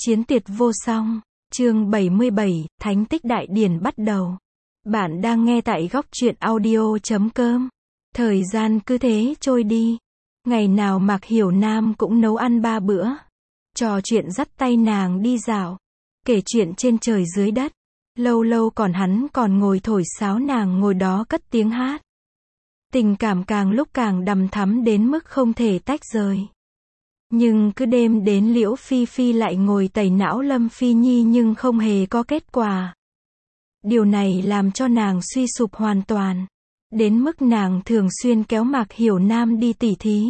Chiến tuyệt vô song, chương 77, Thánh tích đại điển bắt đầu. Bạn đang nghe tại góc truyện audio.com. Thời gian cứ thế trôi đi. Ngày nào Mạc Hiểu Nam cũng nấu ăn 3 bữa. Trò chuyện dắt tay nàng đi dạo. Kể chuyện trên trời dưới đất. Lâu lâu hắn còn ngồi thổi sáo, nàng ngồi đó cất tiếng hát. Tình cảm càng lúc càng đằm thắm đến mức không thể tách rời. Nhưng cứ đêm đến Liễu Phi Phi lại ngồi tẩy não Lâm Phi Nhi nhưng không hề có kết quả. Điều này làm cho nàng suy sụp hoàn toàn. Đến mức nàng thường xuyên kéo Mạc Hiểu Nam đi tỉ thí.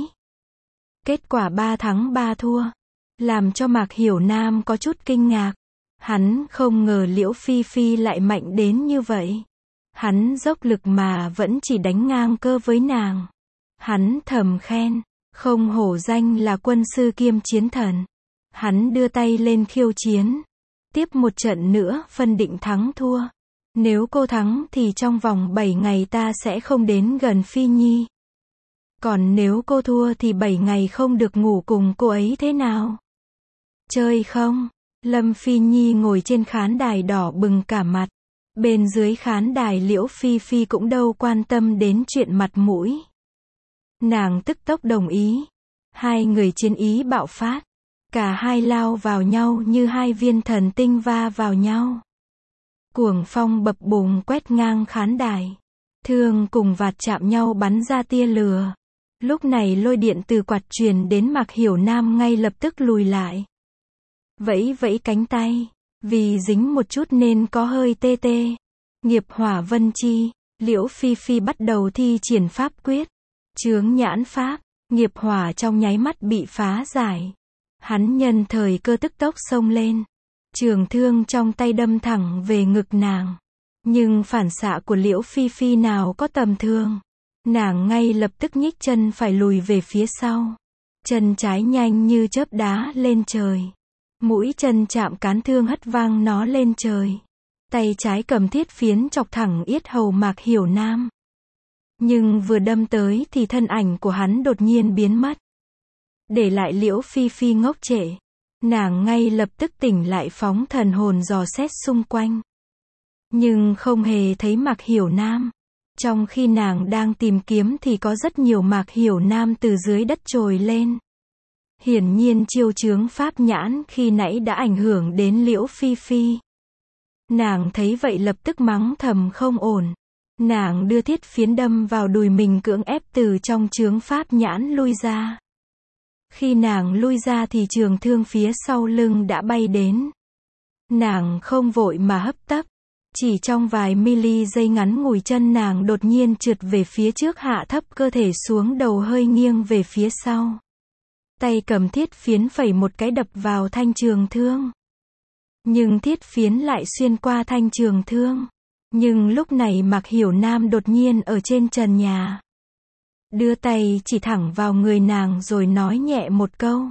Kết quả 3 thắng 3 thua. Làm cho Mạc Hiểu Nam có chút kinh ngạc. Hắn không ngờ Liễu Phi Phi lại mạnh đến như vậy. Hắn dốc lực mà vẫn chỉ đánh ngang cơ với nàng. Hắn thầm khen. Không hổ danh là quân sư kiêm chiến thần. Hắn đưa tay lên khiêu chiến. Tiếp một trận nữa phân định thắng thua. Nếu cô thắng thì trong vòng 7 ngày ta sẽ không đến gần Phi Nhi. Còn nếu cô thua thì 7 ngày không được ngủ cùng cô ấy thế nào? Chơi không? Lâm Phi Nhi ngồi trên khán đài đỏ bừng cả mặt. Bên dưới khán đài Liễu Phi Phi cũng đâu quan tâm đến chuyện mặt mũi. Nàng tức tốc đồng ý. Hai người chiến ý bạo phát. Cả hai lao vào nhau như hai viên thần tinh va vào nhau. Cuồng phong bập bùng quét ngang khán đài. Thương cùng vạt chạm nhau bắn ra tia lửa. Lúc này lôi điện từ quạt truyền đến Mạc Hiểu Nam ngay lập tức lùi lại. Vẫy vẫy cánh tay. Vì dính một chút nên có hơi tê tê. Nghiệp hỏa vân chi. Liễu Phi Phi bắt đầu thi triển pháp quyết. Chướng nhãn pháp, nghiệp hỏa trong nháy mắt bị phá giải. Hắn nhân thời cơ tức tốc xông lên. Trường thương trong tay đâm thẳng về ngực nàng. Nhưng phản xạ của Liễu Phi Phi nào có tầm thường. Nàng ngay lập tức nhích chân phải lùi về phía sau. Chân trái nhanh như chớp đá lên trời. Mũi chân chạm cán thương hất vang nó lên trời. Tay trái cầm thiết phiến chọc thẳng yết hầu Mạc Hiểu Nam. Nhưng vừa đâm tới thì thân ảnh của hắn đột nhiên biến mất. Để lại Liễu Phi Phi ngốc trệ. Nàng ngay lập tức tỉnh lại phóng thần hồn dò xét xung quanh. Nhưng không hề thấy Mạc Hiểu Nam. Trong khi nàng đang tìm kiếm thì có rất nhiều Mạc Hiểu Nam từ dưới đất trồi lên. Hiển nhiên chiêu chướng pháp nhãn khi nãy đã ảnh hưởng đến Liễu Phi Phi. Nàng thấy vậy lập tức mắng thầm không ổn. Nàng đưa thiết phiến đâm vào đùi mình cưỡng ép từ trong chướng pháp nhãn lui ra. Khi nàng lui ra thì trường thương phía sau lưng đã bay đến. Nàng không vội mà hấp tấp. Chỉ trong vài mili giây ngắn ngủi chân nàng đột nhiên trượt về phía trước, hạ thấp cơ thể xuống, đầu hơi nghiêng về phía sau. Tay cầm thiết phiến phẩy một cái đập vào thanh trường thương. Nhưng thiết phiến lại xuyên qua thanh trường thương. Nhưng lúc này Mạc Hiểu Nam đột nhiên ở trên trần nhà. Đưa tay chỉ thẳng vào người nàng rồi nói nhẹ một câu.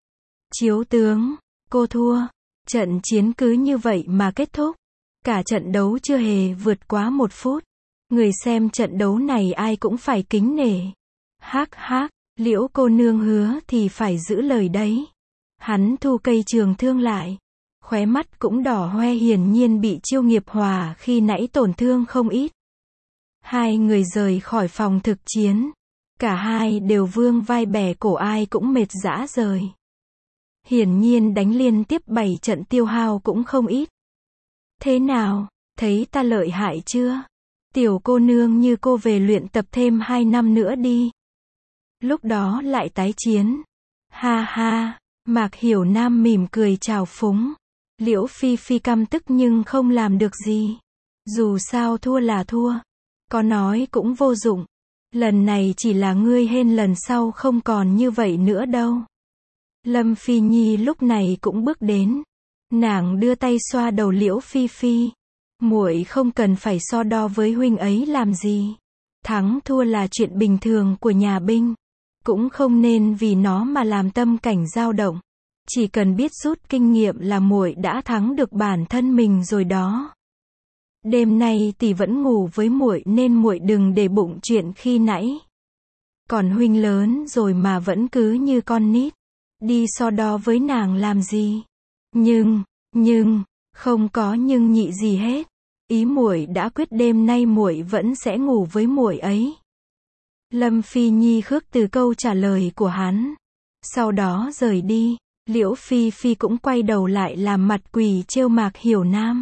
Chiếu tướng, cô thua. Trận chiến cứ như vậy mà kết thúc. Cả trận đấu chưa hề vượt quá 1 phút. Người xem trận đấu này ai cũng phải kính nể. Hắc hắc, Liễu cô nương hứa thì phải giữ lời đấy. Hắn thu cây trường thương lại. Khóe mắt cũng đỏ hoe, hiển nhiên bị chiêu nghiệp hỏa khi nãy tổn thương không ít. Hai người rời khỏi phòng thực chiến. Cả hai đều vương vai bẻ cổ, ai cũng mệt rã rời. Hiển nhiên đánh liên tiếp 7 trận tiêu hao cũng không ít. Thế nào, thấy ta lợi hại chưa? Tiểu cô nương như cô về luyện tập thêm 2 năm nữa đi. Lúc đó lại tái chiến. Ha ha, Mạc Hiểu Nam mỉm cười chào phúng. Liễu Phi Phi căm tức nhưng không làm được gì. Dù sao thua là thua. Có nói cũng vô dụng. Lần này chỉ là ngươi hên, lần sau không còn như vậy nữa đâu. Lâm Phi Nhi lúc này cũng bước đến. Nàng đưa tay xoa đầu Liễu Phi Phi. Muội không cần phải so đo với huynh ấy làm gì. Thắng thua là chuyện bình thường của nhà binh. Cũng không nên vì nó mà làm tâm cảnh dao động. Chỉ cần biết rút kinh nghiệm là muội đã thắng được bản thân mình rồi đó. Đêm nay tỷ vẫn ngủ với muội nên muội đừng để bụng chuyện khi nãy. Còn huynh lớn rồi mà vẫn cứ như con nít. Đi so đo với nàng làm gì? Nhưng, không có nhưng nhị gì hết. Ý muội đã quyết đêm nay muội vẫn sẽ ngủ với muội ấy. Lâm Phi Nhi khước từ câu trả lời của hắn. Sau đó rời đi, Liễu Phi Phi cũng quay đầu lại làm mặt quỷ trêu Mạc Hiểu Nam.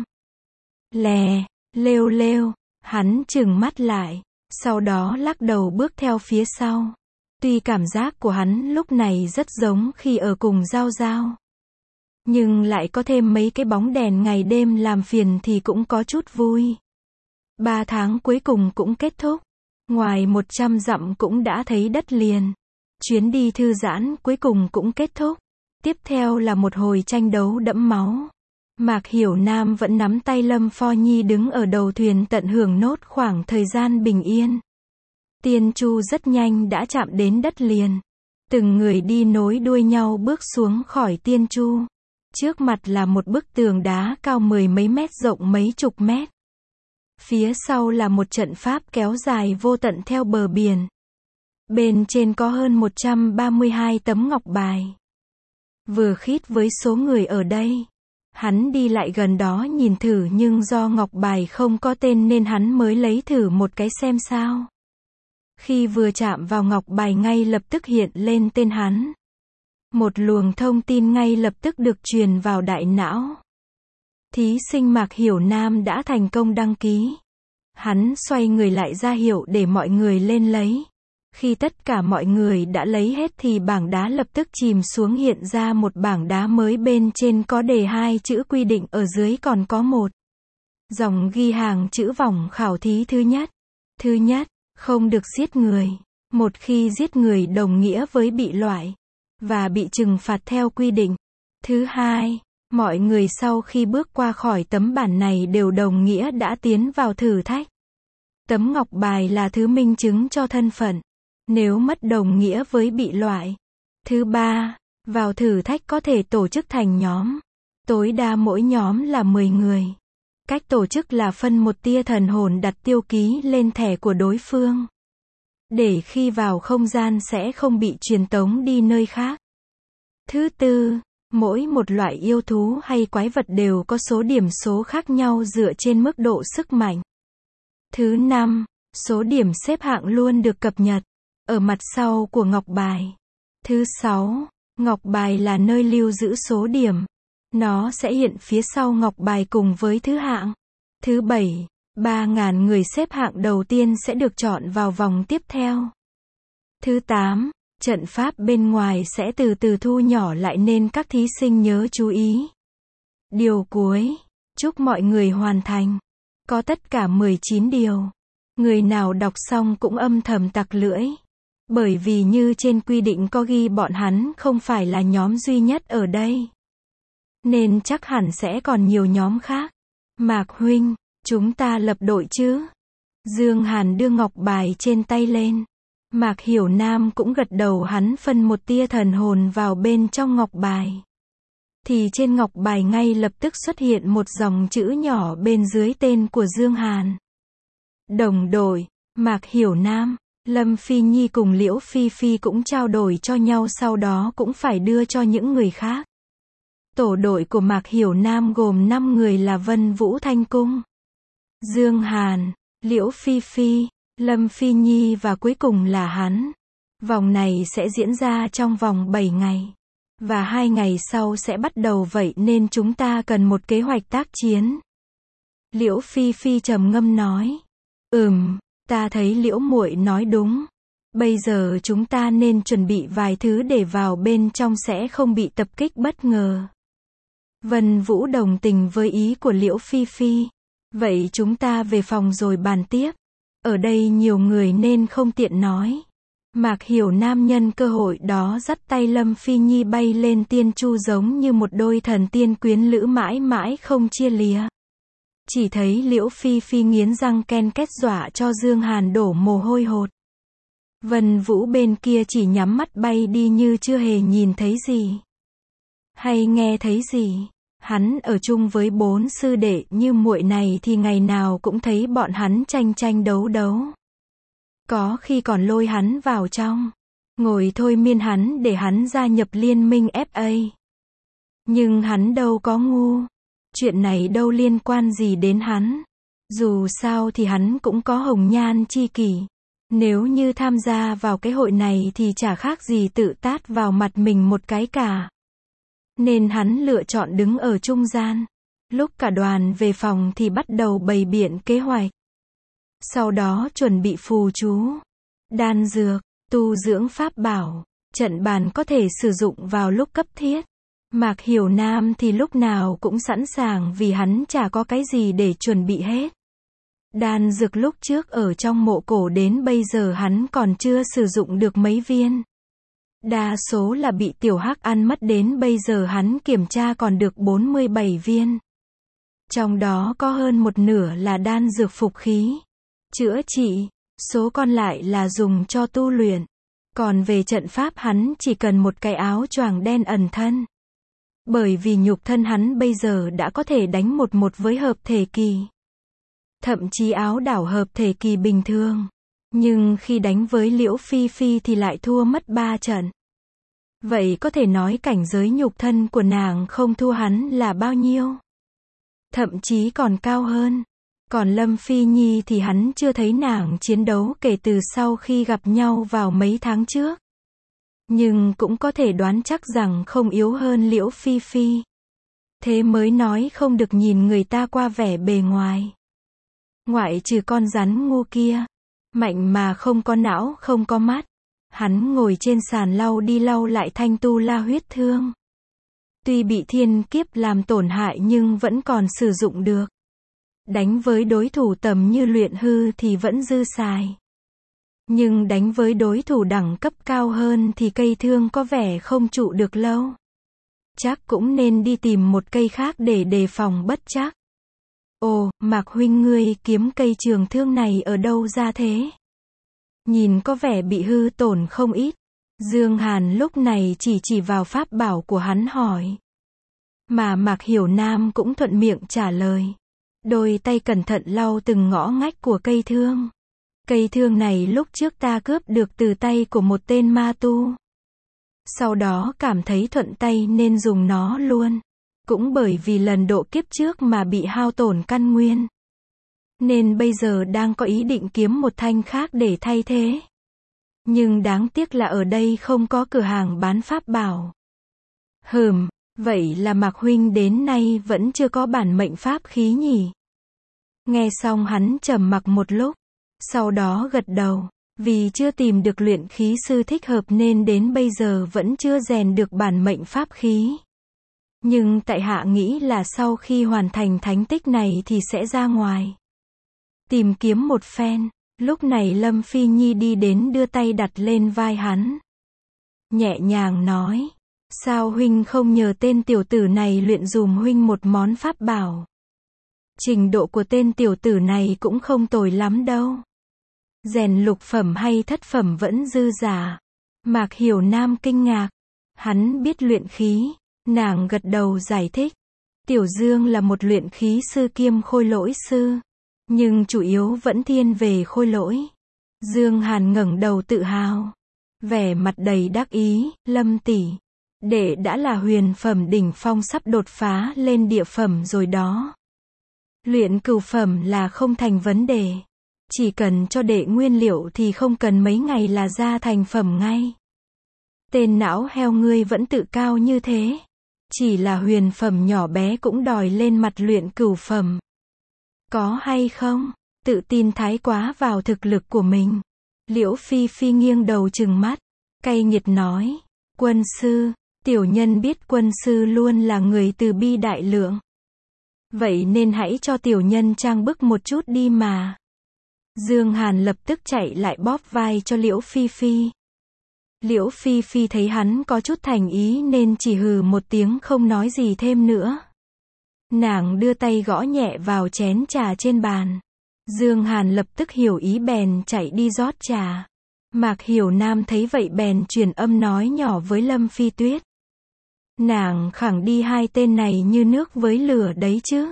Lè, lêu lêu, hắn trừng mắt lại, sau đó lắc đầu bước theo phía sau. Tuy cảm giác của hắn lúc này rất giống khi ở cùng Giao Giao, nhưng lại có thêm mấy cái bóng đèn ngày đêm làm phiền thì cũng có chút vui. 3 tháng cuối cùng cũng kết thúc. Ngoài 100 dặm cũng đã thấy đất liền. Chuyến đi thư giãn cuối cùng cũng kết thúc. Tiếp theo là một hồi tranh đấu đẫm máu. Mạc Hiểu Nam vẫn nắm tay Lâm Pho Nhi đứng ở đầu thuyền tận hưởng nốt khoảng thời gian bình yên. Tiên Chu rất nhanh đã chạm đến đất liền. Từng người đi nối đuôi nhau bước xuống khỏi Tiên Chu. Trước mặt là một bức tường đá cao 10 mấy mét rộng mấy chục mét. Phía sau là một trận pháp kéo dài vô tận theo bờ biển. Bên trên có hơn 132 tấm ngọc bài. Vừa khít với số người ở đây. Hắn đi lại gần đó nhìn thử nhưng do ngọc bài không có tên nên hắn mới lấy thử một cái xem sao. Khi vừa chạm vào ngọc bài ngay lập tức hiện lên tên hắn. Một luồng thông tin ngay lập tức được truyền vào đại não. Thí sinh Mạc Hiểu Nam đã thành công đăng ký. Hắn xoay người lại ra hiệu để mọi người lên lấy. Khi tất cả mọi người đã lấy hết thì bảng đá lập tức chìm xuống, hiện ra một bảng đá mới, bên trên có đề 2 chữ quy định, ở dưới còn có một dòng ghi hàng chữ vòng khảo thí thứ nhất. Thứ nhất, không được giết người. Một khi giết người đồng nghĩa với bị loại và bị trừng phạt theo quy định. Thứ hai, mọi người sau khi bước qua khỏi tấm bản này đều đồng nghĩa đã tiến vào thử thách. Tấm ngọc bài là thứ minh chứng cho thân phận. Nếu mất đồng nghĩa với bị loại. Thứ ba, vào thử thách có thể tổ chức thành nhóm. Tối đa mỗi nhóm là 10 người. Cách tổ chức là phân một tia thần hồn đặt tiêu ký lên thẻ của đối phương. Để khi vào không gian sẽ không bị truyền tống đi nơi khác. Thứ tư, mỗi một loại yêu thú hay quái vật đều có số điểm số khác nhau dựa trên mức độ sức mạnh. Thứ năm, số điểm xếp hạng luôn được cập nhật ở mặt sau của ngọc bài. Thứ sáu, ngọc bài là nơi lưu giữ số điểm. Nó sẽ hiện phía sau ngọc bài cùng với thứ hạng. Thứ bảy, 3.000 người xếp hạng đầu tiên sẽ được chọn vào vòng tiếp theo. Thứ 8, trận pháp bên ngoài sẽ từ từ thu nhỏ lại nên các thí sinh nhớ chú ý. Điều cuối, chúc mọi người hoàn thành. Có tất cả 19 điều. Người nào đọc xong cũng âm thầm tặc lưỡi. Bởi vì như trên quy định có ghi bọn hắn không phải là nhóm duy nhất ở đây. Nên chắc hẳn sẽ còn nhiều nhóm khác. Mạc huynh, chúng ta lập đội chứ? Dương Hàn đưa ngọc bài trên tay lên. Mạc Hiểu Nam cũng gật đầu, hắn phân một tia thần hồn vào bên trong ngọc bài. Thì trên ngọc bài ngay lập tức xuất hiện một dòng chữ nhỏ bên dưới tên của Dương Hàn. Đồng đội, Mạc Hiểu Nam. Lâm Phi Nhi cùng Liễu Phi Phi cũng trao đổi cho nhau, sau đó cũng phải đưa cho những người khác. Tổ đội của Mạc Hiểu Nam gồm 5 người là Vân Vũ Thanh Cung, Dương Hàn, Liễu Phi Phi, Lâm Phi Nhi và cuối cùng là hắn. Vòng này sẽ diễn ra trong vòng 7 ngày. Và 2 ngày sau sẽ bắt đầu, vậy nên chúng ta cần một kế hoạch tác chiến. Liễu Phi Phi trầm ngâm nói. Ta thấy Liễu muội nói đúng. Bây giờ chúng ta nên chuẩn bị vài thứ để vào bên trong sẽ không bị tập kích bất ngờ. Vân Vũ đồng tình với ý của Liễu Phi Phi. Vậy chúng ta về phòng rồi bàn tiếp. Ở đây nhiều người nên không tiện nói. Mạc Hiểu Nam nhân cơ hội đó dắt tay Lâm Phi Nhi bay lên Tiên Chu giống như một đôi thần tiên quyến lữ mãi mãi không chia lìa. Chỉ thấy Liễu Phi Phi nghiến răng ken két dọa cho Dương Hàn đổ mồ hôi hột. Vân Vũ bên kia chỉ nhắm mắt bay đi như chưa hề nhìn thấy gì. Hay nghe thấy gì. Hắn ở chung với 4 sư đệ như muội này thì ngày nào cũng thấy bọn hắn tranh đấu đấu. Có khi còn lôi hắn vào trong. Ngồi thôi miên hắn để hắn gia nhập liên minh FA. Nhưng hắn đâu có ngu. Chuyện này đâu liên quan gì đến hắn. Dù sao thì hắn cũng có hồng nhan chi kỷ. Nếu như tham gia vào cái hội này thì chả khác gì tự tát vào mặt mình một cái cả. Nên hắn lựa chọn đứng ở trung gian. Lúc cả đoàn về phòng thì bắt đầu bày biện kế hoạch. Sau đó chuẩn bị phù chú, đan dược, tu dưỡng pháp bảo, trận bàn có thể sử dụng vào lúc cấp thiết. Mạc Hiểu Nam thì lúc nào cũng sẵn sàng vì hắn chả có cái gì để chuẩn bị hết. Đan dược lúc trước ở trong mộ cổ đến bây giờ hắn còn chưa sử dụng được mấy viên. Đa số là bị tiểu hắc ăn mất, đến bây giờ hắn kiểm tra còn được 47 viên. Trong đó có hơn một nửa là đan dược phục khí, chữa trị, số còn lại là dùng cho tu luyện. Còn về trận pháp hắn chỉ cần một cái áo choàng đen ẩn thân. Bởi vì nhục thân hắn bây giờ đã có thể đánh 1-1 với hợp thể kỳ. Thậm chí áo đảo hợp thể kỳ bình thường. Nhưng khi đánh với Liễu Phi Phi thì lại thua mất 3 trận. Vậy có thể nói cảnh giới nhục thân của nàng không thua hắn là bao nhiêu. Thậm chí còn cao hơn. Còn Lâm Phi Nhi thì hắn chưa thấy nàng chiến đấu kể từ sau khi gặp nhau vào mấy tháng trước. Nhưng cũng có thể đoán chắc rằng không yếu hơn Liễu Phi Phi. Thế mới nói không được nhìn người ta qua vẻ bề ngoài. Ngoại trừ con rắn ngu kia, mạnh mà không có não, không có mắt. Hắn ngồi trên sàn lau đi lau lại thanh tu la huyết thương. Tuy bị thiên kiếp làm tổn hại nhưng vẫn còn sử dụng được. Đánh với đối thủ tầm như luyện hư thì vẫn dư xài. Nhưng đánh với đối thủ đẳng cấp cao hơn thì cây thương có vẻ không trụ được lâu. Chắc cũng nên đi tìm một cây khác để đề phòng bất trắc. Ồ, Mạc huynh ngươi kiếm cây trường thương này ở đâu ra thế? Nhìn có vẻ bị hư tổn không ít. Dương Hàn lúc này chỉ vào pháp bảo của hắn hỏi. Mà Mạc Hiểu Nam cũng thuận miệng trả lời. Đôi tay cẩn thận lau từng ngõ ngách của cây thương. Cây thương này lúc trước ta cướp được từ tay của một tên ma tu. Sau đó cảm thấy thuận tay nên dùng nó luôn. Cũng bởi vì lần độ kiếp trước mà bị hao tổn căn nguyên. Nên bây giờ đang có ý định kiếm một thanh khác để thay thế. Nhưng đáng tiếc là ở đây không có cửa hàng bán pháp bảo. Vậy là Mạc huynh đến nay vẫn chưa có bản mệnh pháp khí nhỉ? Nghe xong hắn trầm mặc một lúc. Sau đó gật đầu. Vì chưa tìm được luyện khí sư thích hợp nên đến bây giờ vẫn chưa rèn được bản mệnh pháp khí. Nhưng tại hạ nghĩ là sau khi hoàn thành thánh tích này thì sẽ ra ngoài. Tìm kiếm một phen. Lúc này Lâm Phi Nhi đi đến đưa tay đặt lên vai hắn. Nhẹ nhàng nói. Sao huynh không nhờ tên tiểu tử này luyện dùm huynh một món pháp bảo? Trình độ của tên tiểu tử này cũng không tồi lắm đâu. Rèn lục phẩm hay thất phẩm vẫn dư giả. Mạc Hiểu Nam kinh ngạc. Hắn biết luyện khí. Nàng gật đầu giải thích. Tiểu Dương là một luyện khí sư kiêm khôi lỗi sư. Nhưng chủ yếu vẫn thiên về khôi lỗi. Dương Hàn ngẩng đầu tự hào. Vẻ mặt đầy đắc ý. Lâm tỷ, đệ đã là huyền phẩm đỉnh phong sắp đột phá lên địa phẩm rồi đó. Luyện cửu phẩm là không thành vấn đề. Chỉ cần cho đệ nguyên liệu thì không cần mấy ngày là ra thành phẩm ngay. Tên não heo ngươi vẫn tự cao như thế. Chỉ là huyền phẩm nhỏ bé cũng đòi lên mặt luyện cửu phẩm. Có hay không? Tự tin thái quá vào thực lực của mình. Liễu Phi Phi nghiêng đầu trừng mắt. Cay nghiệt nói. Quân sư, tiểu nhân biết quân sư luôn là người từ bi đại lượng. Vậy nên hãy cho tiểu nhân trang bức một chút đi mà. Dương Hàn lập tức chạy lại bóp vai cho Liễu Phi Phi. Liễu Phi Phi thấy hắn có chút thành ý nên chỉ hừ một tiếng không nói gì thêm nữa. Nàng đưa tay gõ nhẹ vào chén trà trên bàn. Dương Hàn lập tức hiểu ý bèn chạy đi rót trà. Mạc Hiểu Nam thấy vậy bèn truyền âm nói nhỏ với Lâm Phi Tuyết. Nàng khẳng đi hai tên này như nước với lửa đấy chứ.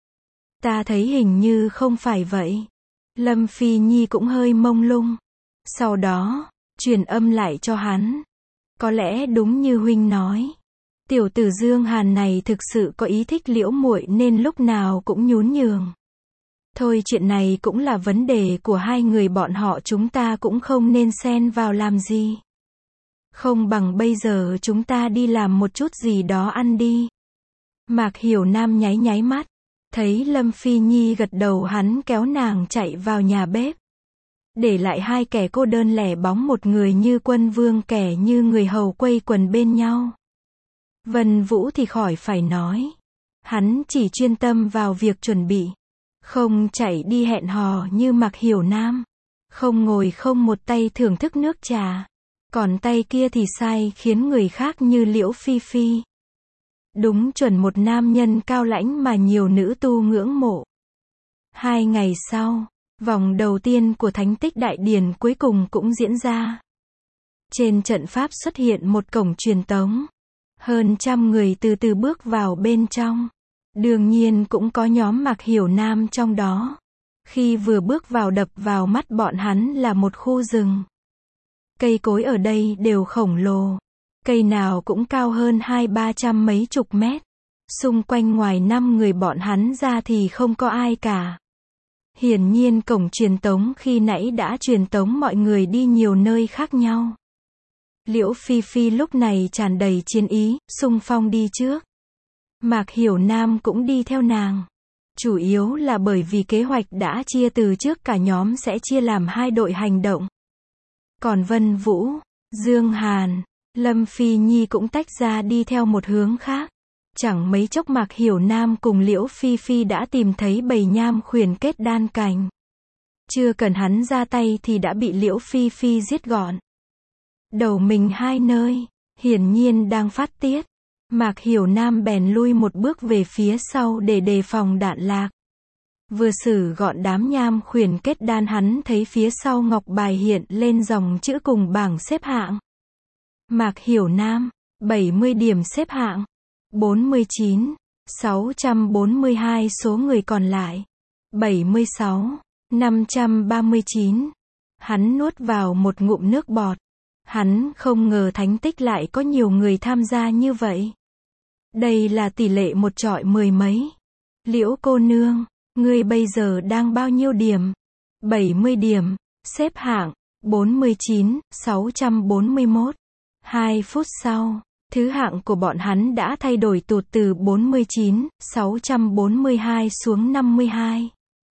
Ta thấy hình như không phải vậy. Lâm Phi Nhi cũng hơi mông lung. Sau đó, truyền âm lại cho hắn. Có lẽ đúng như huynh nói. Tiểu tử Dương Hàn này thực sự có ý thích Liễu muội nên lúc nào cũng nhún nhường. Thôi chuyện này cũng là vấn đề của hai người bọn họ, chúng ta cũng không nên xen vào làm gì. Không bằng bây giờ chúng ta đi làm một chút gì đó ăn đi. Mạc Hiểu Nam nháy nháy mắt. Thấy Lâm Phi Nhi gật đầu, hắn kéo nàng chạy vào nhà bếp. Để lại hai kẻ cô đơn lẻ bóng, một người như quân vương, kẻ như người hầu quây quần bên nhau. Vân Vũ thì khỏi phải nói. Hắn chỉ chuyên tâm vào việc chuẩn bị. Không chạy đi hẹn hò như Mạc Hiểu Nam. Không ngồi không một tay thưởng thức nước trà. Còn tay kia thì sai khiến người khác như Liễu Phi Phi. Đúng chuẩn một nam nhân cao lãnh mà nhiều nữ tu ngưỡng mộ. 2 ngày sau, vòng đầu tiên của Thánh Tích Đại Điển cuối cùng cũng diễn ra. Trên trận pháp xuất hiện một cổng truyền tống. Hơn trăm người từ từ bước vào bên trong. Đương nhiên cũng có nhóm Mạc Hiểu Nam trong đó. Khi vừa bước vào, đập vào mắt bọn hắn là một khu rừng. Cây cối ở đây đều khổng lồ. Cây nào cũng cao hơn 200-300 mấy chục mét. Xung quanh ngoài 5 người bọn hắn ra thì không có ai cả. Hiển nhiên cổng truyền tống khi nãy đã truyền tống mọi người đi nhiều nơi khác nhau. Liễu Phi Phi lúc này tràn đầy chiến ý, xung phong đi trước. Mạc Hiểu Nam cũng đi theo nàng. Chủ yếu là bởi vì kế hoạch đã chia từ trước, cả nhóm sẽ chia làm 2 đội hành động. Còn Vân Vũ, Dương Hàn, Lâm Phi Nhi cũng tách ra đi theo một hướng khác. Chẳng mấy chốc Mạc Hiểu Nam cùng Liễu Phi Phi đã tìm thấy bầy nham khuyển kết đan cành. Chưa cần hắn ra tay thì đã bị Liễu Phi Phi giết gọn. Đầu mình 2 nơi, hiển nhiên đang phát tiết. Mạc Hiểu Nam bèn lui một bước về phía sau để đề phòng đạn lạc. Vừa xử gọn đám nham khuyển kết đan, hắn thấy phía sau ngọc bài hiện lên dòng chữ cùng bảng xếp hạng. Mạc Hiểu Nam, 70 điểm xếp hạng. 49, 642 số người còn lại. 76, 539. Hắn nuốt vào một ngụm nước bọt. Hắn không ngờ Thánh Tích lại có nhiều người tham gia như vậy. Đây là tỷ lệ 1 chọi 10 mấy. Liễu cô nương, ngươi bây giờ đang bao nhiêu điểm? 70 điểm, xếp hạng 49, 641. 2 phút sau, thứ hạng của bọn hắn đã thay đổi, tụt từ 49, 642 xuống 52.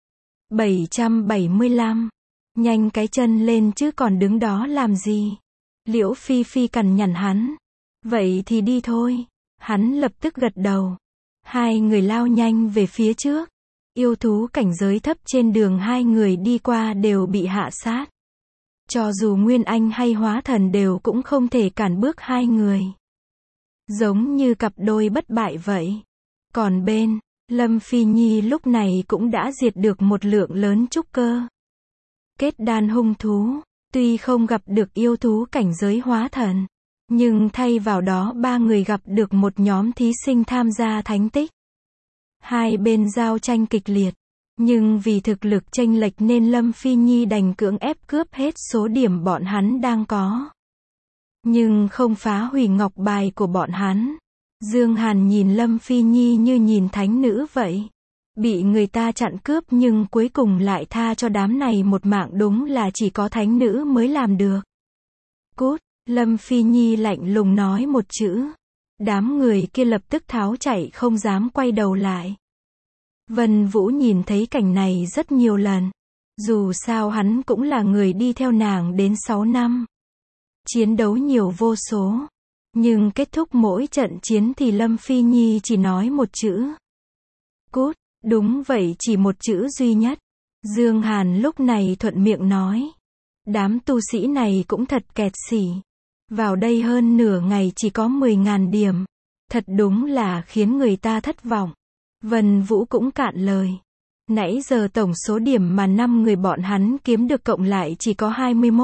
775. Nhanh cái chân lên chứ còn đứng đó làm gì? Liễu Phi Phi cằn nhằn hắn. Vậy thì đi thôi. Hắn lập tức gật đầu. 2 người lao nhanh về phía trước. Yêu thú cảnh giới thấp trên đường 2 người đi qua đều bị hạ sát. Cho dù Nguyên Anh hay Hóa Thần đều cũng không thể cản bước 2 người. Giống như cặp đôi bất bại vậy. Còn bên Lâm Phi Nhi lúc này cũng đã diệt được một lượng lớn trúc cơ. Kết đan hung thú. Tuy không gặp được yêu thú cảnh giới Hóa Thần, nhưng thay vào đó 3 người gặp được một nhóm thí sinh tham gia Thánh Tích. Hai bên giao tranh kịch liệt, nhưng vì thực lực chênh lệch nên Lâm Phi Nhi đành cưỡng ép cướp hết số điểm bọn hắn đang có. Nhưng không phá hủy ngọc bài của bọn hắn. Dương Hàn nhìn Lâm Phi Nhi như nhìn thánh nữ vậy. Bị người ta chặn cướp nhưng cuối cùng lại tha cho đám này một mạng, đúng là chỉ có thánh nữ mới làm được. Cút, Lâm Phi Nhi lạnh lùng nói một chữ. Đám người kia lập tức tháo chạy, không dám quay đầu lại. Vân Vũ nhìn thấy cảnh này rất nhiều lần. Dù sao hắn cũng là người đi theo nàng đến 6 năm. Chiến đấu nhiều vô số. Nhưng kết thúc mỗi trận chiến thì Lâm Phi Nhi chỉ nói một chữ. Cút. Đúng vậy, chỉ một chữ duy nhất. Dương Hàn lúc này thuận miệng nói. Đám tu sĩ này cũng thật kẹt xỉ. Vào đây hơn nửa ngày chỉ có 10.000 điểm. Thật đúng là khiến người ta thất vọng. Vân Vũ cũng cạn lời. Nãy giờ tổng số điểm mà 5 người bọn hắn kiếm được cộng lại chỉ có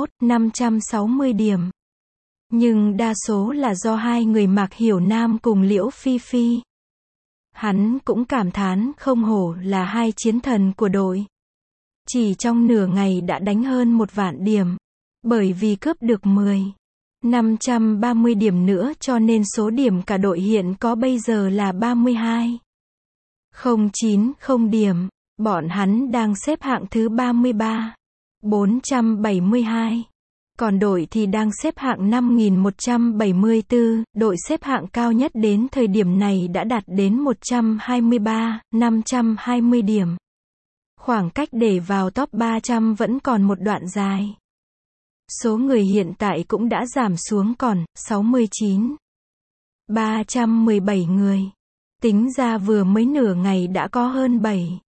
21.560 điểm. Nhưng đa số là do 2 người Mạc Hiểu Nam cùng Liễu Phi Phi. Hắn cũng cảm thán không hổ là 2 chiến thần của đội. Chỉ trong nửa ngày đã đánh hơn 1 vạn điểm. Bởi vì cướp được 10. 530 điểm nữa cho nên số điểm cả đội hiện có bây giờ là 32. 090 điểm. Bọn hắn đang xếp hạng thứ 33. 472. Còn đội thì đang xếp hạng 5174, đội xếp hạng cao nhất đến thời điểm này đã đạt đến 123, 520 điểm. Khoảng cách để vào top 300 vẫn còn một đoạn dài. Số người hiện tại cũng đã giảm xuống còn 69. 317 người. Tính ra vừa mới nửa ngày đã có hơn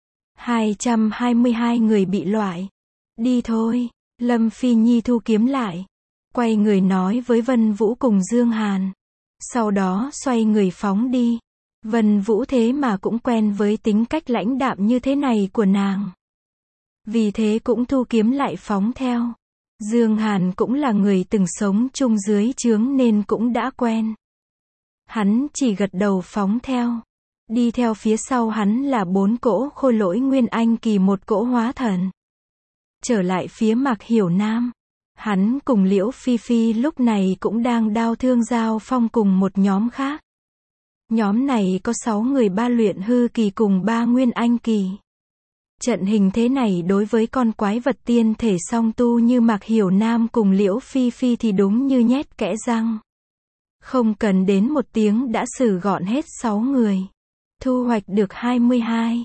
222 người bị loại. Đi thôi. Lâm Phi Nhi thu kiếm lại. Quay người nói với Vân Vũ cùng Dương Hàn. Sau đó xoay người phóng đi. Vân Vũ thế mà cũng quen với tính cách lãnh đạm như thế này của nàng. Vì thế cũng thu kiếm lại phóng theo. Dương Hàn cũng là người từng sống chung dưới trướng nên cũng đã quen. Hắn chỉ gật đầu phóng theo. Đi theo phía sau hắn là 4 cỗ khôi lỗi Nguyên Anh kỳ, 1 cỗ hóa thần. Trở lại phía Mạc Hiểu Nam. Hắn cùng Liễu Phi Phi lúc này cũng đang đao thương giao phong cùng một nhóm khác. Nhóm này có 6 người 3 luyện hư kỳ cùng 3 Nguyên Anh kỳ. Trận hình thế này đối với con quái vật tiên thể song tu như Mạc Hiểu Nam cùng Liễu Phi Phi thì đúng như nhét kẽ răng. Không cần đến 1 tiếng đã xử gọn hết 6 người. Thu hoạch được 22.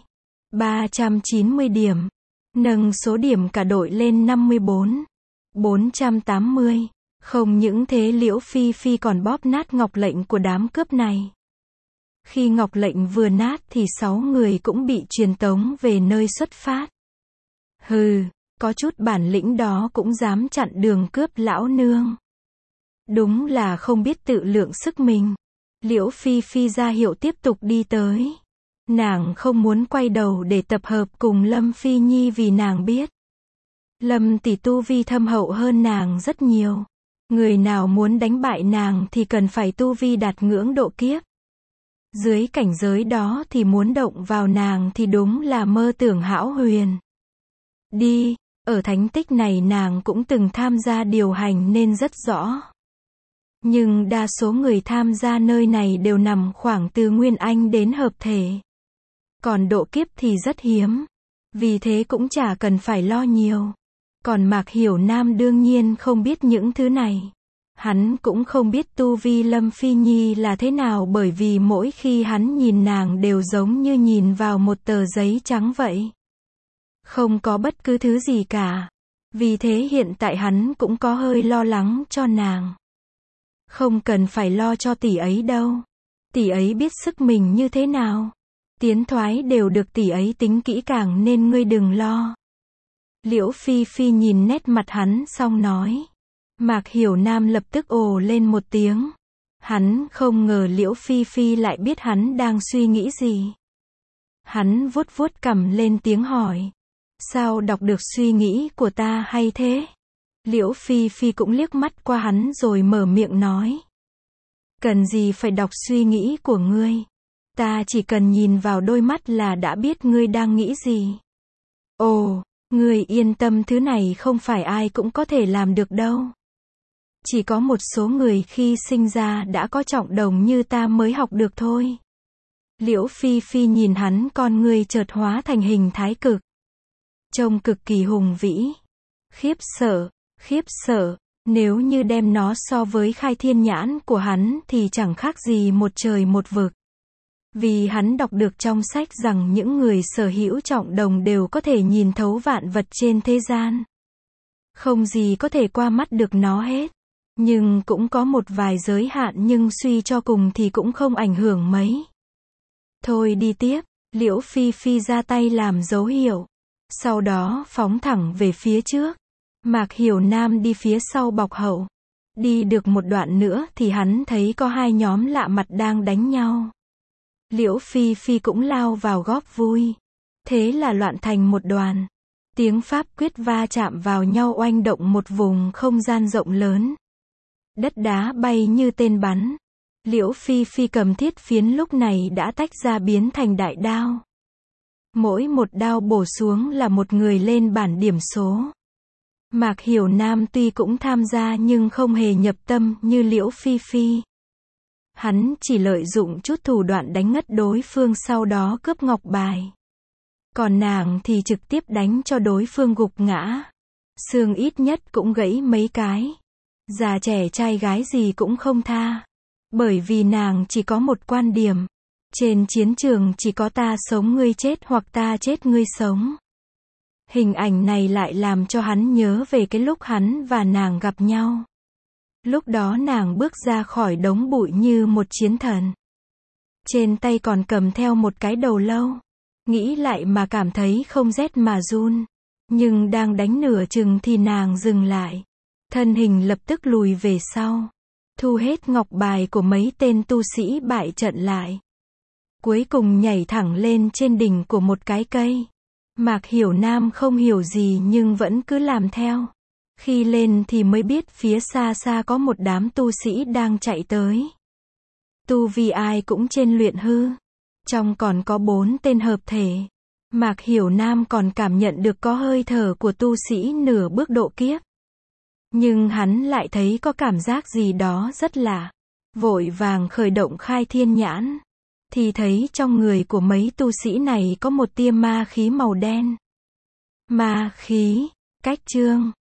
390 điểm. Nâng số điểm cả đội lên 54. 480. Không những thế Liễu Phi Phi còn bóp nát ngọc lệnh của đám cướp này. Khi ngọc lệnh vừa nát thì 6 người cũng bị truyền tống về nơi xuất phát. Hừ, có chút bản lĩnh đó cũng dám chặn đường cướp lão nương. Đúng là không biết tự lượng sức mình. Liễu Phi Phi ra hiệu tiếp tục đi tới. Nàng không muốn quay đầu để tập hợp cùng Lâm Phi Nhi vì nàng biết Lâm tỷ tu vi thâm hậu hơn nàng rất nhiều. Người nào muốn đánh bại nàng thì cần phải tu vi đạt ngưỡng độ kiếp. Dưới cảnh giới đó thì muốn động vào nàng thì đúng là mơ tưởng hão huyền. Đi, ở thánh tích này nàng cũng từng tham gia điều hành nên rất rõ. Nhưng đa số người tham gia nơi này đều nằm khoảng từ Nguyên Anh đến hợp thể. Còn độ kiếp thì rất hiếm. Vì thế cũng chả cần phải lo nhiều. Còn Mạc Hiểu Nam đương nhiên không biết những thứ này. Hắn cũng không biết tu vi Lâm Phi Nhi là thế nào bởi vì mỗi khi hắn nhìn nàng đều giống như nhìn vào một tờ giấy trắng vậy. Không có bất cứ thứ gì cả. Vì thế hiện tại hắn cũng có hơi lo lắng cho nàng. Không cần phải lo cho tỷ ấy đâu. Tỷ ấy biết sức mình như thế nào. Tiến thoái đều được tỷ ấy tính kỹ càng nên ngươi đừng lo. Liễu Phi Phi nhìn nét mặt hắn xong nói. Mạc Hiểu Nam lập tức ồ lên một tiếng. Hắn không ngờ Liễu Phi Phi lại biết hắn đang suy nghĩ gì. Hắn vuốt vuốt cằm lên tiếng hỏi. Sao đọc được suy nghĩ của ta hay thế? Liễu Phi Phi cũng liếc mắt qua hắn rồi mở miệng nói. Cần gì phải đọc suy nghĩ của ngươi? Ta chỉ cần nhìn vào đôi mắt là đã biết ngươi đang nghĩ gì. Ồ, ngươi yên tâm, thứ này không phải ai cũng có thể làm được đâu. Chỉ có một số người khi sinh ra đã có trọng đồng như ta mới học được thôi. Liễu Phi Phi nhìn hắn, con ngươi chợt hóa thành hình thái cực. Trông cực kỳ hùng vĩ. Khiếp sợ, nếu như đem nó so với khai thiên nhãn của hắn thì chẳng khác gì một trời một vực. Vì hắn đọc được trong sách rằng những người sở hữu trọng đồng đều có thể nhìn thấu vạn vật trên thế gian. Không gì có thể qua mắt được nó hết. Nhưng cũng có một vài giới hạn, nhưng suy cho cùng thì cũng không ảnh hưởng mấy. Thôi đi tiếp, Liễu Phi Phi ra tay làm dấu hiệu. Sau đó phóng thẳng về phía trước. Mạc Hiểu Nam đi phía sau bọc hậu. Đi được một đoạn nữa thì hắn thấy có 2 nhóm lạ mặt đang đánh nhau. Liễu Phi Phi cũng lao vào góp vui. Thế là loạn thành một đoàn. Tiếng pháp quyết va chạm vào nhau oanh động một vùng không gian rộng lớn. Đất đá bay như tên bắn. Liễu Phi Phi cầm thiết phiến lúc này đã tách ra biến thành đại đao. Mỗi một đao bổ xuống là một người lên bản điểm số. Mạc Hiểu Nam tuy cũng tham gia nhưng không hề nhập tâm như Liễu Phi Phi. Hắn chỉ lợi dụng chút thủ đoạn đánh ngất đối phương sau đó cướp ngọc bài. Còn nàng thì trực tiếp đánh cho đối phương gục ngã. Xương ít nhất cũng gãy mấy cái. Già trẻ trai gái gì cũng không tha. Bởi vì nàng chỉ có một quan điểm. Trên chiến trường chỉ có ta sống ngươi chết hoặc ta chết ngươi sống. Hình ảnh này lại làm cho hắn nhớ về cái lúc hắn và nàng gặp nhau. Lúc đó nàng bước ra khỏi đống bụi như một chiến thần. Trên tay còn cầm theo một cái đầu lâu. Nghĩ lại mà cảm thấy không rét mà run. Nhưng đang đánh nửa chừng thì nàng dừng lại. Thân hình lập tức lùi về sau. Thu hết ngọc bài của mấy tên tu sĩ bại trận lại. Cuối cùng nhảy thẳng lên trên đỉnh của một cái cây. Mạc Hiểu Nam không hiểu gì nhưng vẫn cứ làm theo. Khi lên thì mới biết phía xa xa có một đám tu sĩ đang chạy tới. Tu vi ai cũng trên luyện hư. Trong còn có 4 tên hợp thể. Mạc Hiểu Nam còn cảm nhận được có hơi thở của tu sĩ nửa bước độ kiếp. Nhưng hắn lại thấy có cảm giác gì đó rất lạ. Vội vàng khởi động khai thiên nhãn. Thì thấy trong người của mấy tu sĩ này có một tia ma khí màu đen. Ma khí, cách chương.